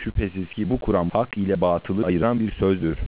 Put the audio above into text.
Şüphesiz ki bu kuram hak ile batılı ayıran bir sözdür.